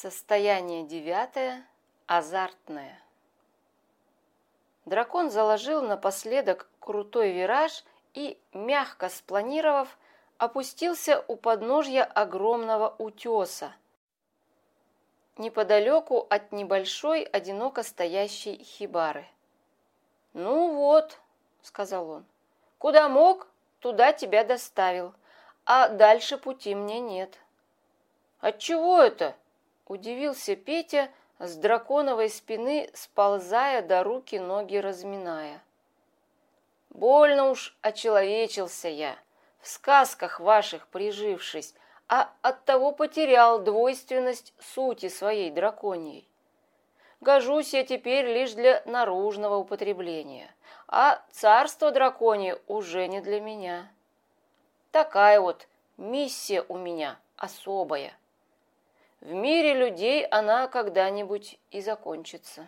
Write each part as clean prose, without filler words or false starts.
Состояние 9. Азартное. Дракон заложил напоследок крутой вираж и, мягко спланировав, опустился у подножья огромного утеса, неподалеку от небольшой одиноко стоящей хибары. «Ну вот», — сказал он, — «куда мог, туда тебя доставил, а дальше пути мне нет». «Отчего это?» — удивился Петя, с драконовой спины сползая до руки, ноги разминая. «Больно уж очеловечился я, в сказках ваших прижившись, а оттого потерял двойственность сути своей драконьей. Гожусь я теперь лишь для наружного употребления, а царство драконье уже не для меня. Такая вот миссия у меня особая. В мире людей она когда-нибудь и закончится».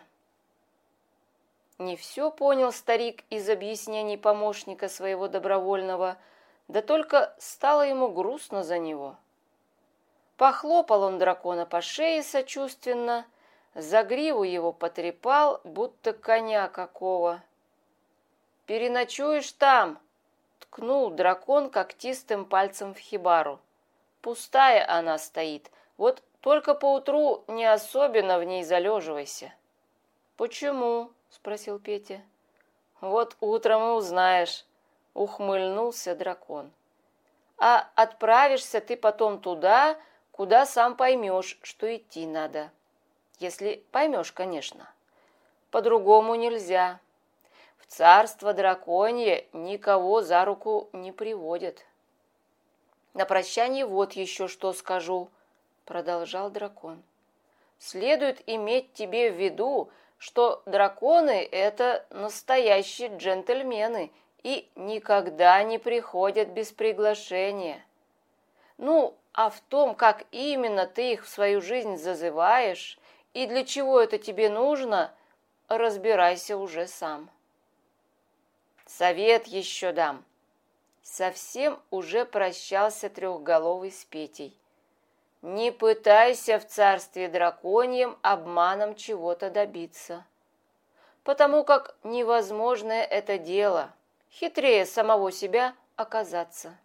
Не все понял старик из объяснений помощника своего добровольного, да только стало ему грустно за него. Похлопал он дракона по шее сочувственно, за гриву его потрепал, будто коня какого. «Переночуешь там!» — ткнул дракон когтистым пальцем в хибару. «Пустая она стоит, вот только поутру не особенно в ней залеживайся». «Почему?» — спросил Петя. «Вот утром и узнаешь», — ухмыльнулся дракон. «А отправишься ты потом туда, куда сам поймешь, что идти надо. Если поймешь, конечно. По-другому нельзя. В царство драконье никого за руку не приводят». «На прощание вот еще что скажу», — продолжал дракон. «Следует иметь тебе в виду, что драконы — это настоящие джентльмены и никогда не приходят без приглашения. Ну, а в том, как именно ты их в свою жизнь зазываешь и для чего это тебе нужно, разбирайся уже сам. Совет еще дам». Совсем уже прощался трехголовый с Петей. «Не пытайся в царстве драконьем обманом чего-то добиться, потому как невозможное это дело, хитрее самого себя оказаться».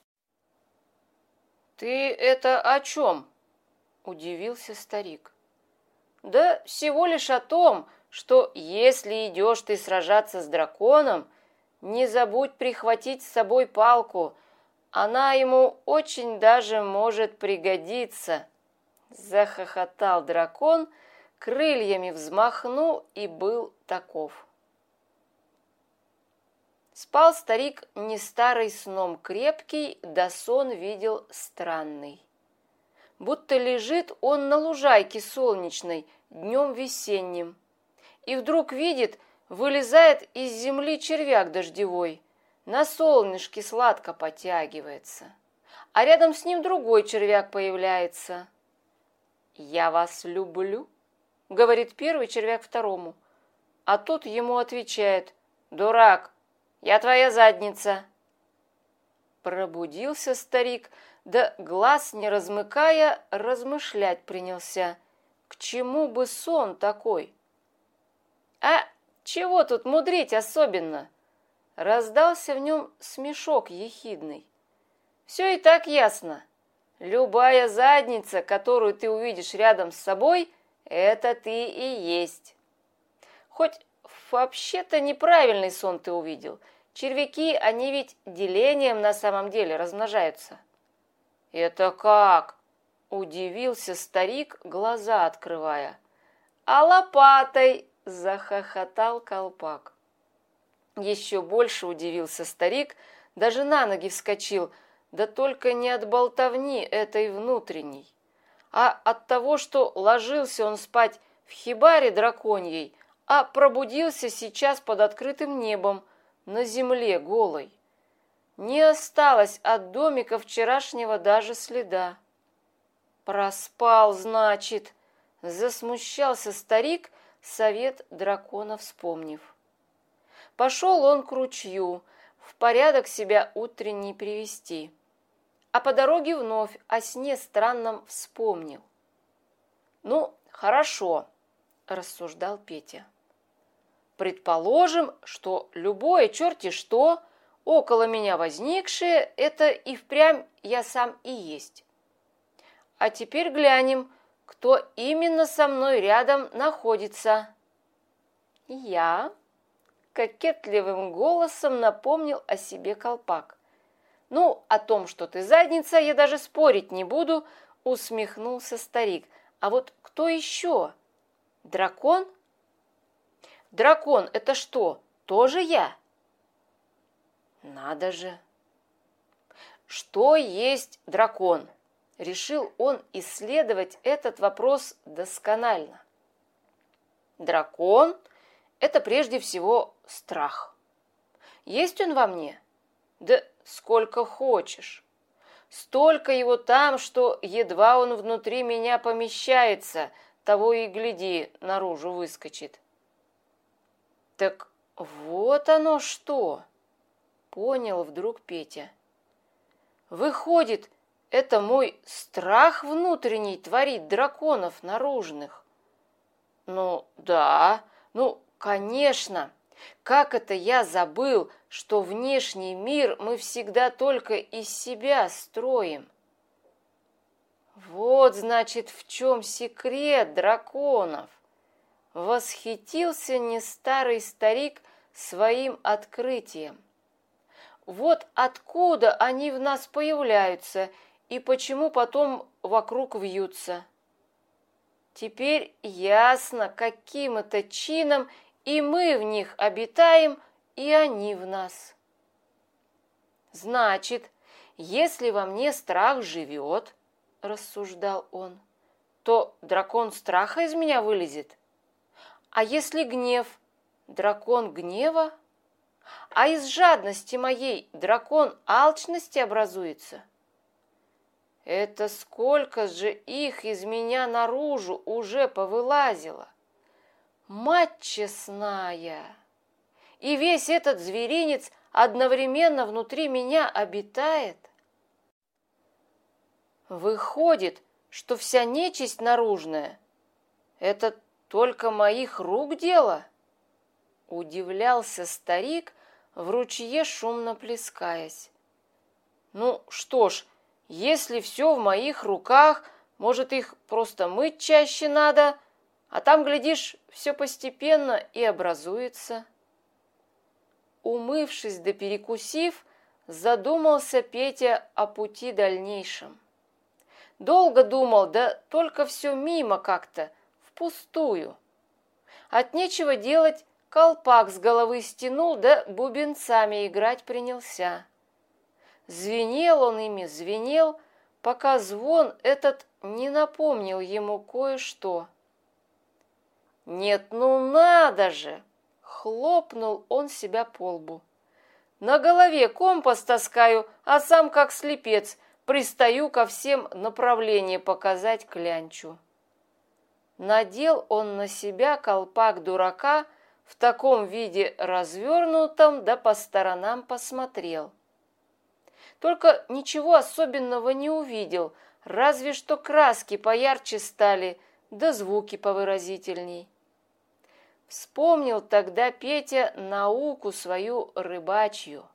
«Ты это о чем?» — удивился старик. «Да всего лишь о том, что если идешь ты сражаться с драконом, не забудь прихватить с собой палку, она ему очень даже может пригодиться». Захохотал дракон, крыльями взмахнул и был таков. Спал старик не старый сном крепкий, да сон видел странный. Будто лежит он на лужайке солнечной, днем весенним, и вдруг видит, вылезает из земли червяк дождевой, на солнышке сладко потягивается, а рядом с ним другой червяк появляется. «Я вас люблю», — говорит первый червяк второму, а тот ему отвечает: «Дурак, я твоя задница». Пробудился старик, да глаз не размыкая, размышлять принялся, к чему бы сон такой. «А чего тут мудрить особенно?» Раздался в нем смешок ехидный. «Все и так ясно. Любая задница, которую ты увидишь рядом с собой, это ты и есть. Хоть вообще-то неправильный сон ты увидел. Червяки, они ведь делением на самом деле размножаются». «Это как?» — удивился старик, глаза открывая. «А лопатой!» — захохотал колпак. Еще больше удивился старик, даже на ноги вскочил, да только не от болтовни этой внутренней, а от того, что ложился он спать в хибаре драконьей, а пробудился сейчас под открытым небом, на земле голой. Не осталось от домика вчерашнего даже следа. «Проспал, значит», — засмущался старик, совет дракона вспомнив. Пошел он к ручью, в порядок себя утренний привести, а по дороге вновь о сне странном вспомнил. Ну, хорошо, рассуждал Петя. Предположим, что любое черти что, около меня возникшее, это и впрямь я сам и есть. А теперь глянем, кто именно со мной рядом находится. Я, кокетливым голосом напомнил о себе Колпак. Ну, о том, что ты задница, я даже спорить не буду, усмехнулся старик. А вот кто еще? Дракон? Дракон – это что, тоже я? Надо же. Что есть дракон? Решил он исследовать этот вопрос досконально. Дракон – это прежде всего страх. Есть он во мне? Да сколько хочешь. Столько его там, что едва он внутри меня помещается, того и гляди, наружу выскочит. Так вот оно что, понял вдруг Петя. Выходит, это мой страх внутренний творит драконов наружных. Ну да, ну конечно. Как это я забыл, что внешний мир мы всегда только из себя строим? Вот, значит, в чем секрет драконов. Восхитился не старый старик своим открытием. Вот откуда они в нас появляются и почему потом вокруг вьются. Теперь ясно, каким это чином и мы в них обитаем, и они в нас. Значит, если во мне страх живет, рассуждал он, то дракон страха из меня вылезет. А если гнев, дракон гнева? А из жадности моей дракон алчности образуется? Это сколько же их из меня наружу уже повылазило? Мать честная! И весь этот зверинец одновременно внутри меня обитает? Выходит, что вся нечисть наружная – это только моих рук дело? Удивлялся старик, в ручье шумно плескаясь. Ну что ж, если все в моих руках, может, их просто мыть чаще надо, а там, глядишь, все постепенно и образуется. Умывшись да перекусив, задумался Петя о пути дальнейшем. Долго думал, да только все мимо как-то, впустую. От нечего делать колпак с головы стянул, да бубенцами играть принялся. Звенел он ими, звенел, пока звон этот не напомнил ему кое-что. «Нет, ну надо же!» — хлопнул он себя по лбу. «На голове компас таскаю, а сам как слепец пристаю ко всем направления показать клянчу». Надел он на себя колпак дурака, в таком виде развернутом, да по сторонам посмотрел. Только ничего особенного не увидел, разве что краски поярче стали, да звуки повыразительней. Вспомнил тогда Петя науку свою рыбачью.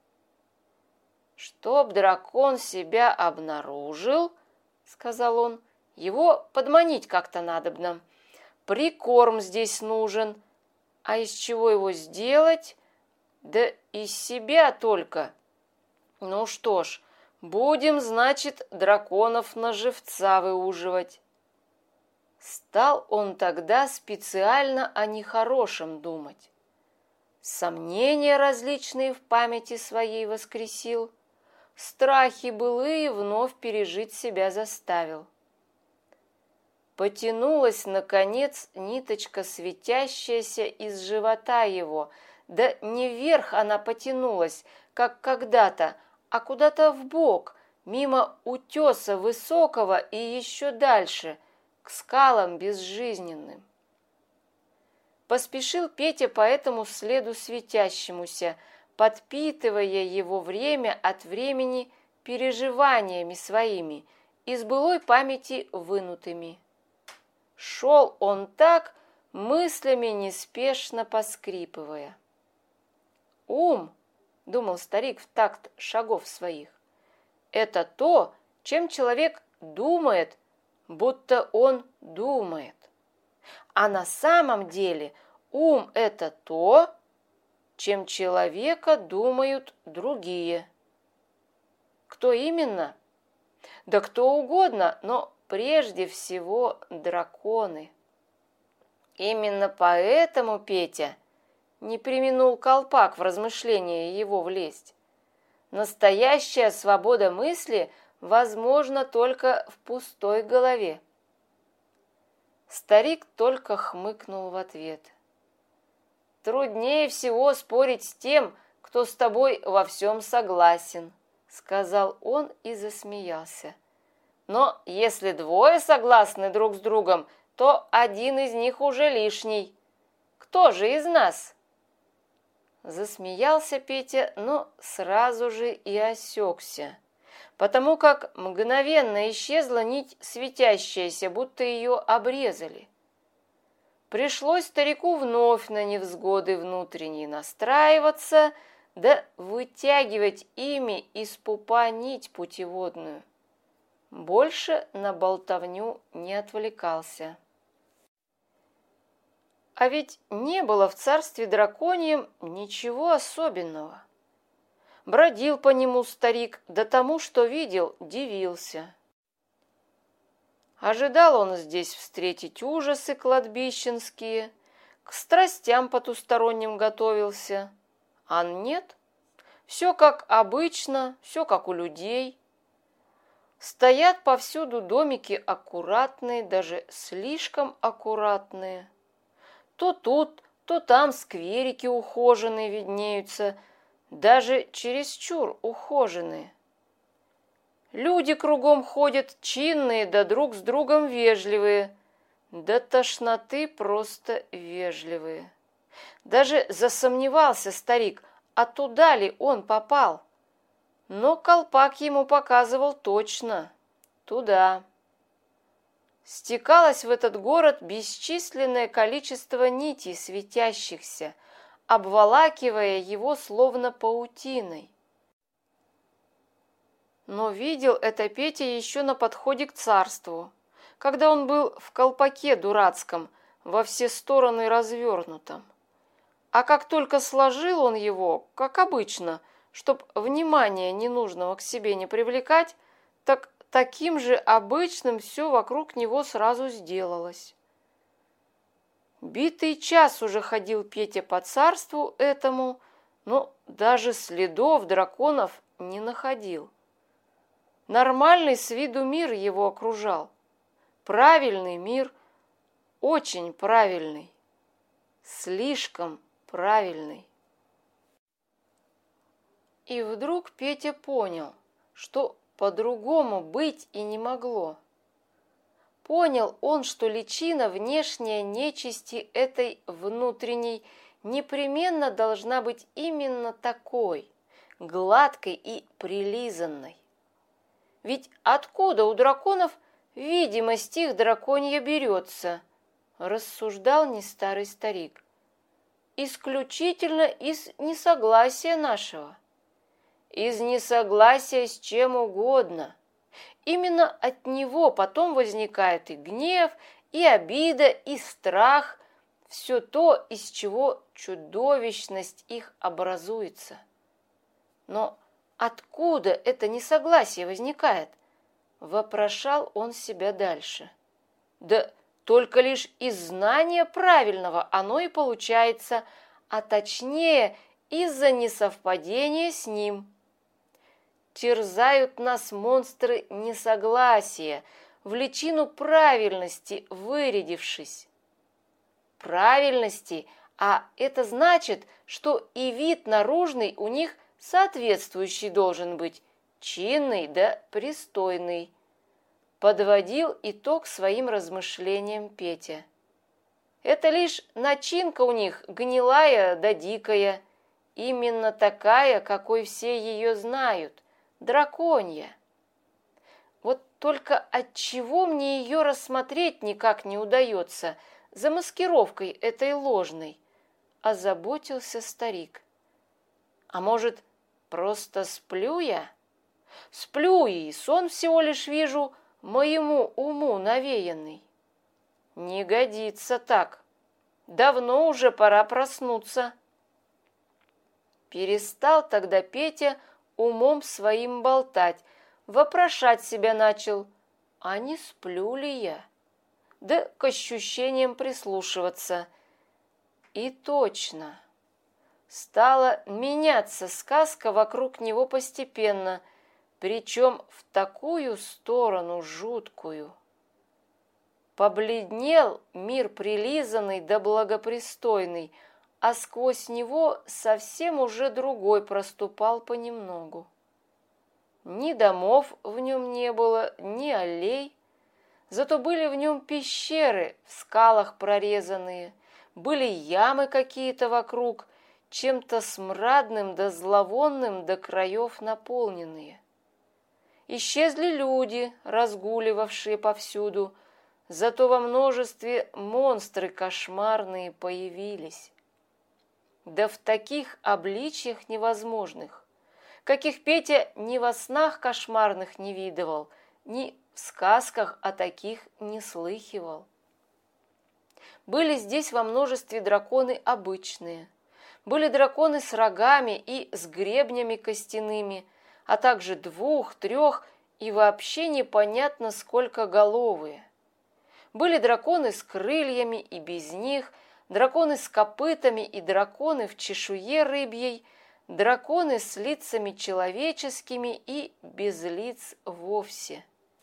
«Чтоб дракон себя обнаружил, — сказал он, — его подманить как-то надобно. Прикорм здесь нужен. А из чего его сделать? Да из себя только. Ну что ж, будем, значит, драконов на живца выуживать». Стал он тогда специально о нехорошем думать. Сомнения различные в памяти своей воскресил, страхи былые вновь пережить себя заставил. Потянулась, наконец, ниточка светящаяся из живота его, да не вверх она потянулась, как когда-то, а куда-то вбок, мимо утеса высокого и еще дальше, к скалам безжизненным. Поспешил Петя по этому следу светящемуся, подпитывая его время от времени переживаниями своими, из былой памяти вынутыми. Шел он так, мыслями неспешно поскрипывая. «Ум», — думал старик в такт шагов своих, — «это то, чем человек думает, будто он думает. А на самом деле ум — это то, чем человека думают другие». Кто именно? Да кто угодно, но прежде всего драконы. Именно поэтому Петя не преминул Колпак в размышления его влезть. Настоящая свобода мысли возможна только в пустой голове. Старик только хмыкнул в ответ. «Труднее всего спорить с тем, кто с тобой во всем согласен», — сказал он и засмеялся. «Но если двое согласны друг с другом, то один из них уже лишний. Кто же из нас?» Засмеялся Петя, но сразу же и осекся, потому как мгновенно исчезла нить светящаяся, будто ее обрезали. Пришлось старику вновь на невзгоды внутренние настраиваться, да вытягивать ими из пупа нить путеводную. Больше на болтовню не отвлекался. А ведь не было в царстве драконьем ничего особенного. Бродил по нему старик, да тому, что видел, дивился. Ожидал он здесь встретить ужасы кладбищенские, к страстям потусторонним готовился. А нет, все как обычно, все как у людей. Стоят повсюду домики аккуратные, даже слишком аккуратные. То тут, то там скверики ухоженные виднеются, даже чересчур ухоженные. Люди кругом ходят чинные, да друг с другом вежливые, до тошноты просто вежливые. Даже засомневался старик, а туда ли он попал? Но колпак ему показывал точно – туда. Стекалось в этот город бесчисленное количество нитей светящихся, обволакивая его словно паутиной. Но видел это Петя еще на подходе к царству, когда он был в колпаке дурацком, во все стороны развернутом. А как только сложил он его, как обычно, чтоб внимания ненужного к себе не привлекать, так таким же обычным все вокруг него сразу сделалось. Битый час уже ходил Петя по царству этому, но даже следов драконов не находил. Нормальный с виду мир его окружал. Правильный мир, очень правильный, слишком правильный. И вдруг Петя понял, что по-другому быть и не могло. Понял он, что личина внешняя нечисти этой внутренней непременно должна быть именно такой, гладкой и прилизанной. Ведь откуда у драконов видимость их драконья берется, рассуждал нестарый старик. Исключительно из несогласия нашего. Из несогласия с чем угодно. Именно от него потом возникает и гнев, и обида, и страх, все то, из чего чудовищность их образуется. Но откуда это несогласие возникает? Вопрошал он себя дальше. Да только лишь из знания правильного оно и получается, а точнее из-за несовпадения с ним. Терзают нас монстры несогласия, в личину правильности вырядившись. Правильности, а это значит, что и вид наружный у них соответствующий должен быть, чинный да пристойный. Подводил итог своим размышлениям Петя. Это лишь начинка у них гнилая да дикая, именно такая, какой все ее знают, драконья. Вот Только отчего мне ее рассмотреть никак не удается за маскировкой этой ложной? Озаботился старик. А может, просто сплю я? Сплю, и сон всего лишь вижу, моему уму навеянный. Не годится так. Давно уже пора проснуться. Перестал тогда Петя умом своим болтать, вопрошать себя начал, а не сплю ли я? Да к ощущениям прислушиваться. И точно. Стала меняться сказка вокруг него постепенно, причем в такую сторону жуткую. Побледнел мир прилизанный да благопристойный, а сквозь него совсем уже другой проступал понемногу. Ни домов в нем не было, ни аллей, зато были в нем пещеры в скалах прорезанные, были ямы какие-то вокруг, чем-то смрадным да зловонным до краев наполненные. Исчезли люди, разгуливавшие повсюду, зато во множестве монстры кошмарные появились. Да в таких обличьях невозможных, каких Петя ни во снах кошмарных не видывал, ни в сказках о таких не слыхивал. Были здесь во множестве драконы обычные, были драконы с рогами и с гребнями костяными, а также 2, 3 и вообще непонятно сколько головые. Были драконы с крыльями и без них, драконы с копытами и драконы в чешуе рыбьей, драконы с лицами человеческими и без лиц вовсе.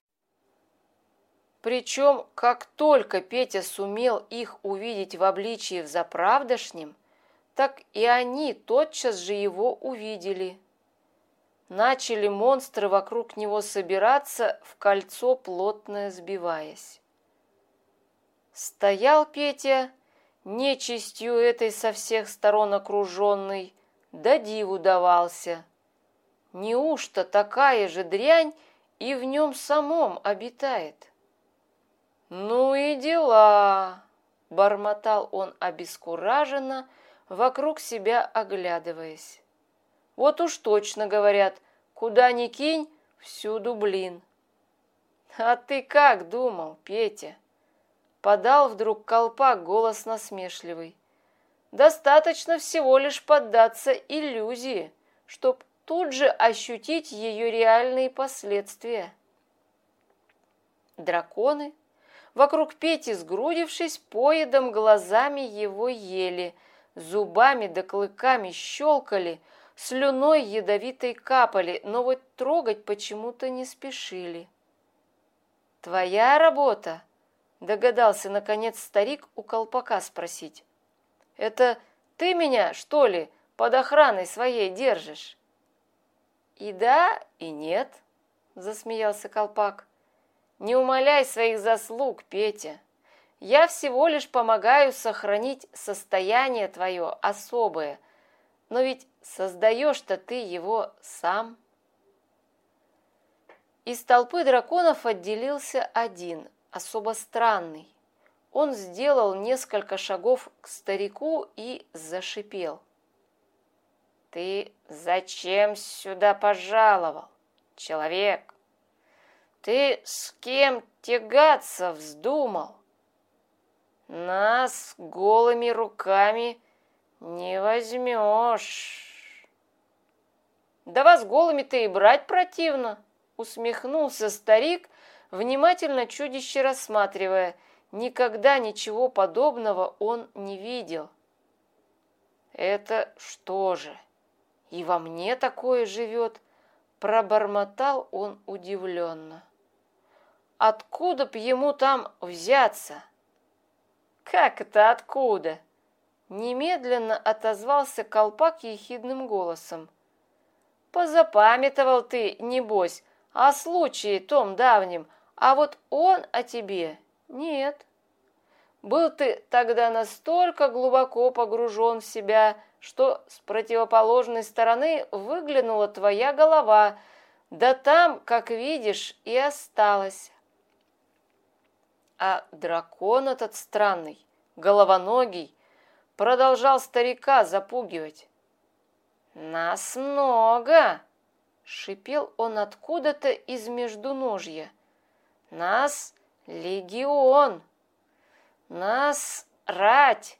Причем, как только Петя сумел их увидеть в обличии взаправдошнем, так и они тотчас же его увидели. Начали монстры вокруг него собираться, в кольцо плотное сбиваясь. Стоял Петя, нечистью этой со всех сторон окруженный, да диву давался. Неужто такая же дрянь и в нем самом обитает? «Ну и дела!» — бормотал он обескураженно, вокруг себя оглядываясь. «Вот уж точно говорят, куда ни кинь, всюду блин». «А ты как думал, Петя?» — подал вдруг Колпак голос насмешливый. «Достаточно всего лишь поддаться иллюзии, чтоб тут же ощутить ее реальные последствия». Драконы, вокруг Пети сгрудившись, поедом глазами его ели, зубами да клыками щелкали, слюной ядовитой капали, но вот трогать почему-то не спешили. «Твоя работа?» — догадался, наконец, старик у Колпака спросить. «Это ты меня, что ли, под охраной своей держишь?» «И да, и нет», — засмеялся Колпак. «Не умаляй своих заслуг, Петя. Я всего лишь помогаю сохранить состояние твое особое, но ведь создаешь-то ты его сам». Из толпы драконов отделился один, особо странный. Он сделал несколько шагов к старику и зашипел. «Ты зачем сюда пожаловал, человек? Ты с кем тягаться вздумал? Нас голыми руками не возьмешь». «Да вас голыми-то и брать противно», — усмехнулся старик, внимательно чудище рассматривая. Никогда ничего подобного он не видел. «Это что же, и во мне такое живет?» — пробормотал он удивленно. «Откуда б ему там взяться?» «Как это откуда?» — немедленно отозвался Колпак ехидным голосом. «Позапамятовал ты, небось, о случае том давнем, а вот он о тебе нет. Был ты тогда настолько глубоко погружен в себя, что с противоположной стороны выглянула твоя голова, Да там, как видишь, и осталась. А дракон этот странный, головоногий, продолжал старика запугивать. «Нас много!» — шипел он откуда-то из междуножья. «Нас легион! Нас рать!»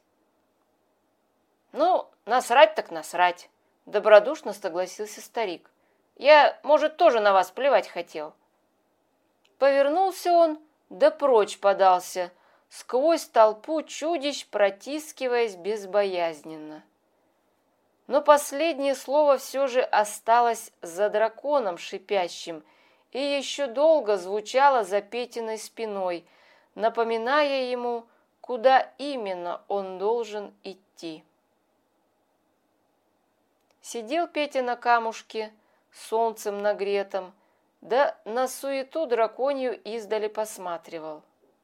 «Ну, насрать так насрать!» — добродушно согласился старик. «Я, может, тоже на вас плевать хотел». Повернулся он, да прочь подался, сквозь толпу чудищ протискиваясь безбоязненно. Но последнее слово все же осталось за драконом шипящим и еще долго звучало за Петиной спиной, напоминая ему, куда именно он должен идти. Сидел Петя на камушке, солнцем нагретом, да на суету драконью издали посматривал.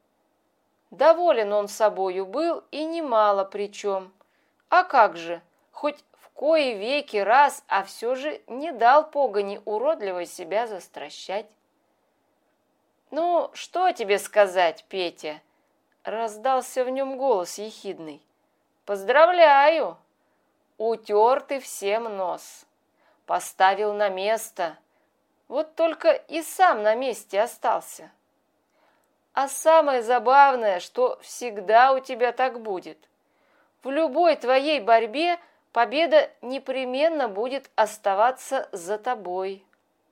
Доволен он собою был и немало причем. А как же, хоть в кои веки раз, а все же не дал погони уродливой себя застращать. «Ну, что тебе сказать, Петя?» — раздался в нем голос ехидный. «Поздравляю! Утер ты всем нос, поставил на место, вот только и сам на месте остался. А самое забавное, что всегда у тебя так будет. В любой твоей борьбе победа непременно будет оставаться за тобой.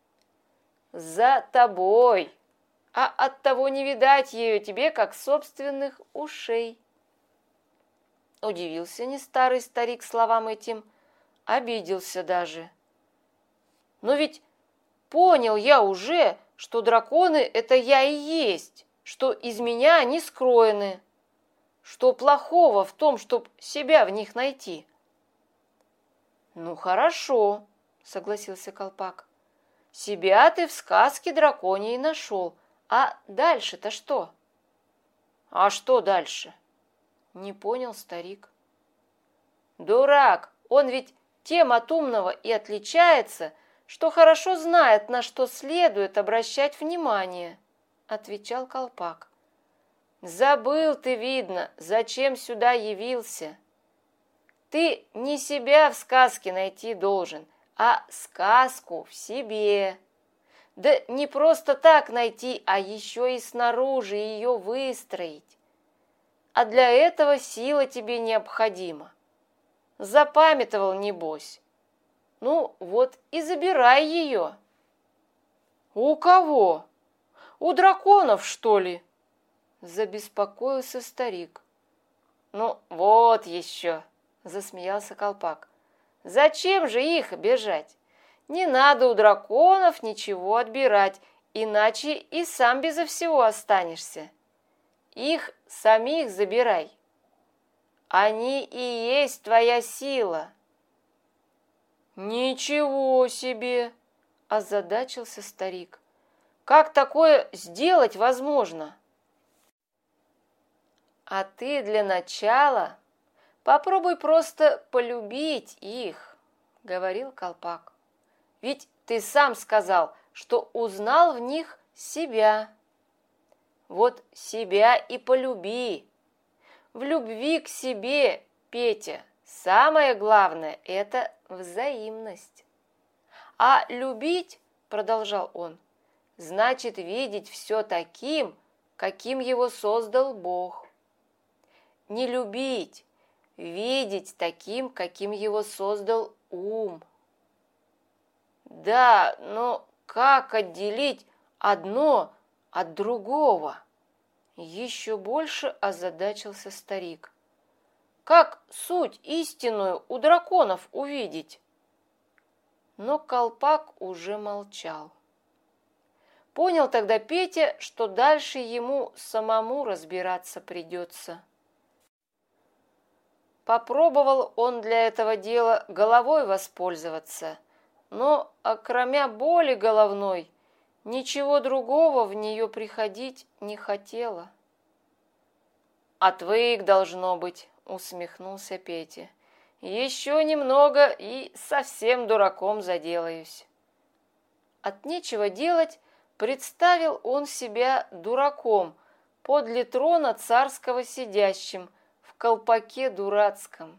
За тобой, а оттого не видать ее тебе, как собственных ушей». Удивился не старый старик словам этим, обиделся даже. «Но ведь понял я уже, что драконы — это я и есть, что из меня они скроены. Что плохого в том, чтоб себя в них найти?» «Ну, хорошо», — согласился Колпак. «Себя ты в сказке драконьей нашел, а дальше-то что?» «А что дальше?» — не понял старик. «Дурак, он ведь тем от умного и отличается, что хорошо знает, на что следует обращать внимание», — отвечал Колпак. «Забыл ты, видно, зачем сюда явился. Ты не себя в сказке найти должен, а сказку в себе. Да не просто так найти, а еще и снаружи ее выстроить. А для этого сила тебе необходима. Запамятовал, небось. Ну, вот и забирай ее». «У кого? У драконов, что ли?» Забеспокоился старик. «Ну, вот еще», — засмеялся Колпак. «Зачем же их обижать? Не надо у драконов ничего отбирать, иначе и сам безо всего останешься. Их самих забирай. Они и есть твоя сила». «Ничего себе!» – озадачился старик. «Как такое сделать возможно?» «А ты для начала попробуй просто полюбить их», – говорил Колпак. «Ведь ты сам сказал, что узнал в них себя. Вот себя и полюби. В любви к себе, Петя, самое главное – это взаимность. А любить, продолжал он, значит видеть все таким, каким его создал Бог. Не любить, видеть таким, каким его создал ум. Да, но как отделить одно от другого?» Еще больше озадачился старик. «Как суть истинную у драконов увидеть?» Но Колпак уже молчал. Понял тогда Петя, что дальше ему самому разбираться придется. Попробовал он для этого дела головой воспользоваться, но, окромя боли головной, ничего другого в нее приходить не хотело. «Отвык, должно быть», — усмехнулся Петя. «Еще немного и совсем дураком заделаюсь». От нечего делать представил он себя дураком, подле трона царского сидящим, в колпаке дурацком.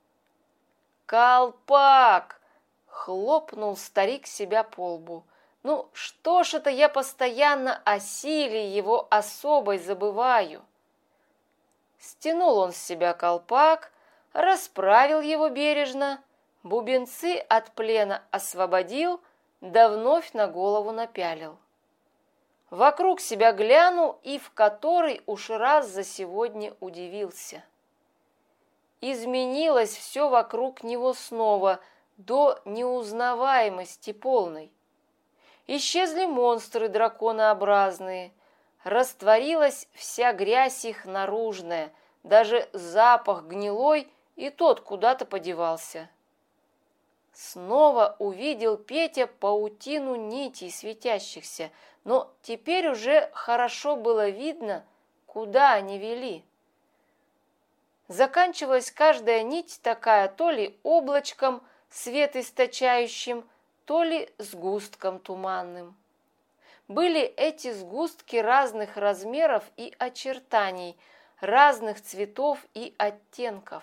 «Колпак!» — хлопнул старик себя по лбу. «Ну что ж это я постоянно о силе его особой забываю?» Стянул он с себя колпак, расправил его бережно, бубенцы от плена освободил, да вновь на голову напялил. Вокруг себя глянул и в который уж раз за сегодня удивился. Изменилось все вокруг него снова до неузнаваемости полной. Исчезли монстры драконообразные, растворилась вся грязь их наружная, даже запах гнилой и тот куда-то подевался. Снова увидел Петя паутину нитей светящихся, но теперь уже хорошо было видно, куда они вели. Заканчивалась каждая нить такая то ли облачком свет источающим, то ли сгустком туманным. Были эти сгустки разных размеров и очертаний, разных цветов и оттенков.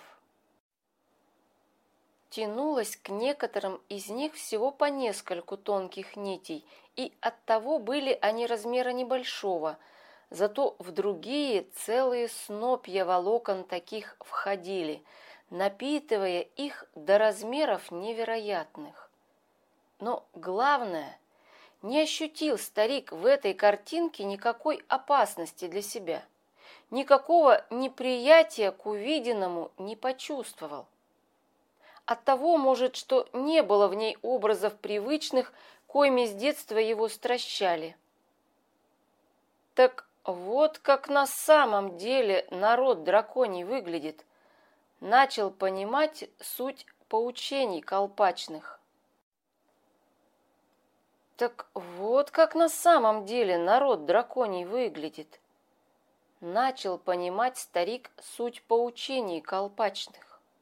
Тянулось к некоторым из них всего по нескольку тонких нитей, и оттого были они размера небольшого, зато в другие целые снопья волокон таких входили, напитывая их до размеров невероятных. Но главное, не ощутил старик в этой картинке никакой опасности для себя, никакого неприятия к увиденному не почувствовал. Оттого, может, что не было в ней образов привычных, коими с детства его стращали. Так вот как на самом деле народ драконий выглядит, начал понимать суть поучений колпачных. Так вот как на самом деле народ драконий выглядит, начал понимать старик суть поучений колпачных.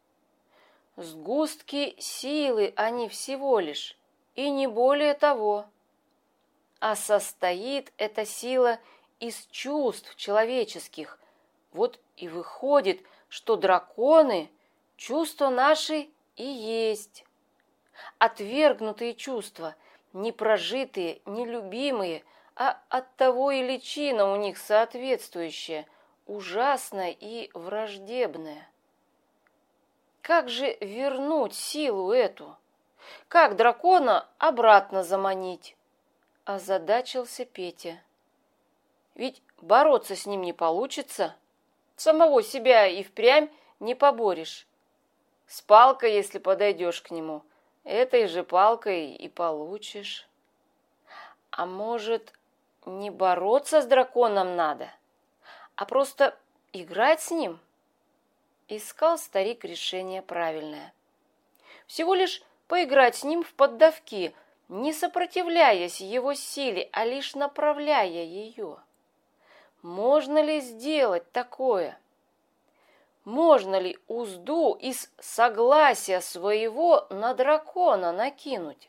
Сгустки силы они всего лишь, и не более того. А состоит эта сила из чувств человеческих. Вот и выходит, что драконы – чувства наши и есть. Отвергнутые чувства, непрожитые, нелюбимые, а оттого и личина у них соответствующая, ужасная и враждебная. Как же вернуть силу эту? Как дракона обратно заманить? Озадачился Петя. Ведь бороться с ним не получится. Самого себя и впрямь не поборешь. С палкой, если подойдешь к нему, этой же палкой и получишь. А может, не бороться с драконом надо, а просто играть с ним? Искал старик решение правильное. Всего лишь поиграть с ним в поддавки, не сопротивляясь его силе, а лишь направляя ее. Можно ли сделать такое? Можно ли узду из согласия своего на дракона накинуть?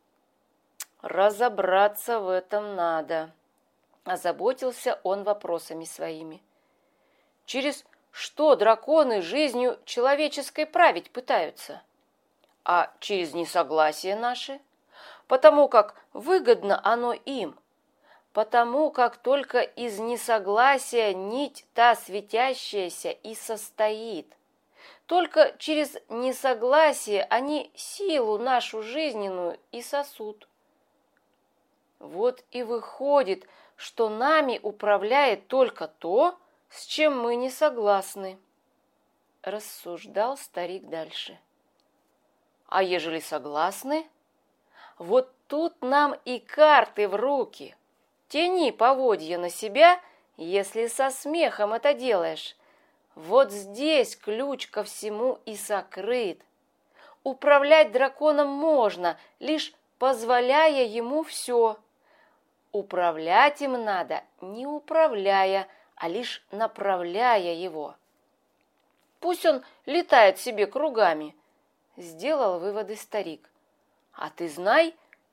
Разобраться в этом надо. Озаботился он вопросами своими. Через что драконы жизнью человеческой править пытаются? А через несогласие наше? Потому как выгодно оно им. Потому как только из несогласия нить та светящаяся и состоит. Только через несогласие они силу нашу жизненную и сосут. Вот и выходит, что нами управляет только то, с чем мы не согласны, рассуждал старик дальше. А ежели согласны, вот тут нам и карты в руки. Тяни поводья на себя, если со смехом это делаешь. Вот здесь ключ ко всему и сокрыт. Управлять драконом можно, лишь позволяя ему все. Управлять им надо, не управляя, а лишь направляя его. Пусть он летает себе кругами, сделал выводы старик. А ты знай,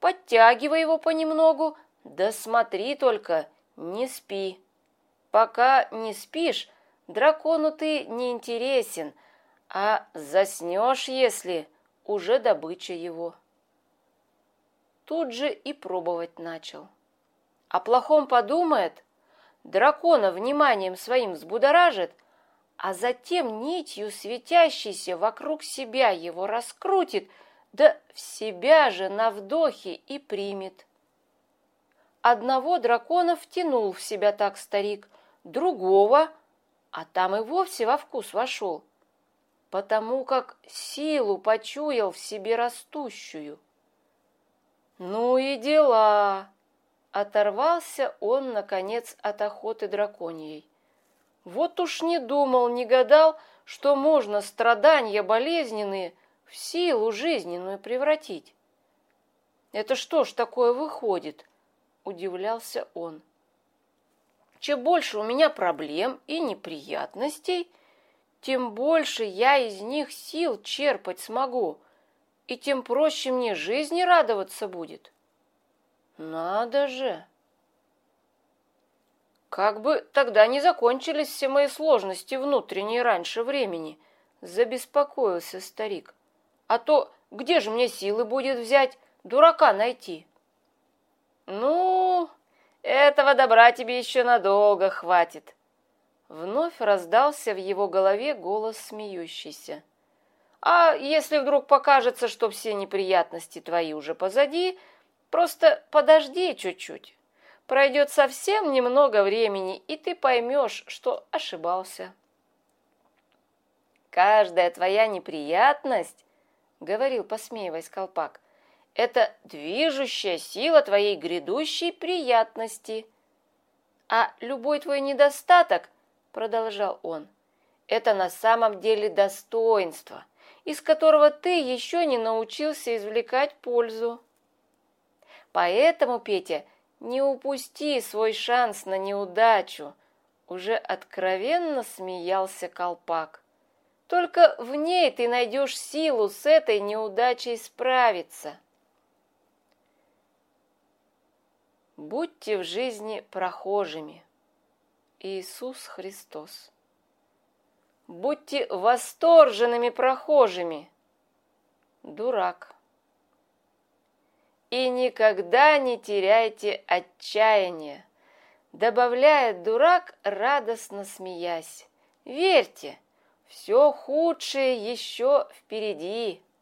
подтягивай его понемногу, да смотри только, не спи. Пока не спишь, дракону ты не интересен, а заснешь, если, уже добыча его. Тут же и пробовать начал. О плохом подумает, дракона вниманием своим взбудоражит, а затем нитью светящейся вокруг себя его раскрутит, да в себя же на вдохе и примет. Одного дракона втянул в себя так старик, другого, а там и вовсе во вкус вошел, потому как силу почуял в себе растущую. Ну и дела! Оторвался он, наконец, от охоты драконьей. Вот уж не думал, не гадал, что можно страдания болезненные в силу жизненную превратить. Это что ж такое выходит? Удивлялся он. Чем больше у меня проблем и неприятностей, тем больше я из них сил черпать смогу, и тем проще мне жизни радоваться будет. Надо же! Как бы тогда не закончились все мои сложности внутренние раньше времени, забеспокоился старик. А то где же мне силы будет взять дурака найти? Ну, этого добра тебе еще надолго хватит. Вновь раздался в его голове голос смеющийся. А если вдруг покажется, что все неприятности твои уже позади, просто подожди чуть-чуть. Пройдет совсем немного времени, и ты поймешь, что ошибался. Каждая твоя неприятность, говорил, посмеиваясь Колпак, это движущая сила твоей грядущей приятности. А любой твой недостаток, продолжал он, это на самом деле достоинство, из которого ты еще не научился извлекать пользу. Поэтому, Петя, не упусти свой шанс на неудачу, уже откровенно смеялся Колпак. Только в ней ты найдешь силу с этой неудачей справиться. Будьте в жизни прохожими. Иисус Христос. Будьте восторженными прохожими. Дурак. И никогда не теряйте отчаяния, добавляет дурак, радостно смеясь. Верьте, все худшее еще впереди.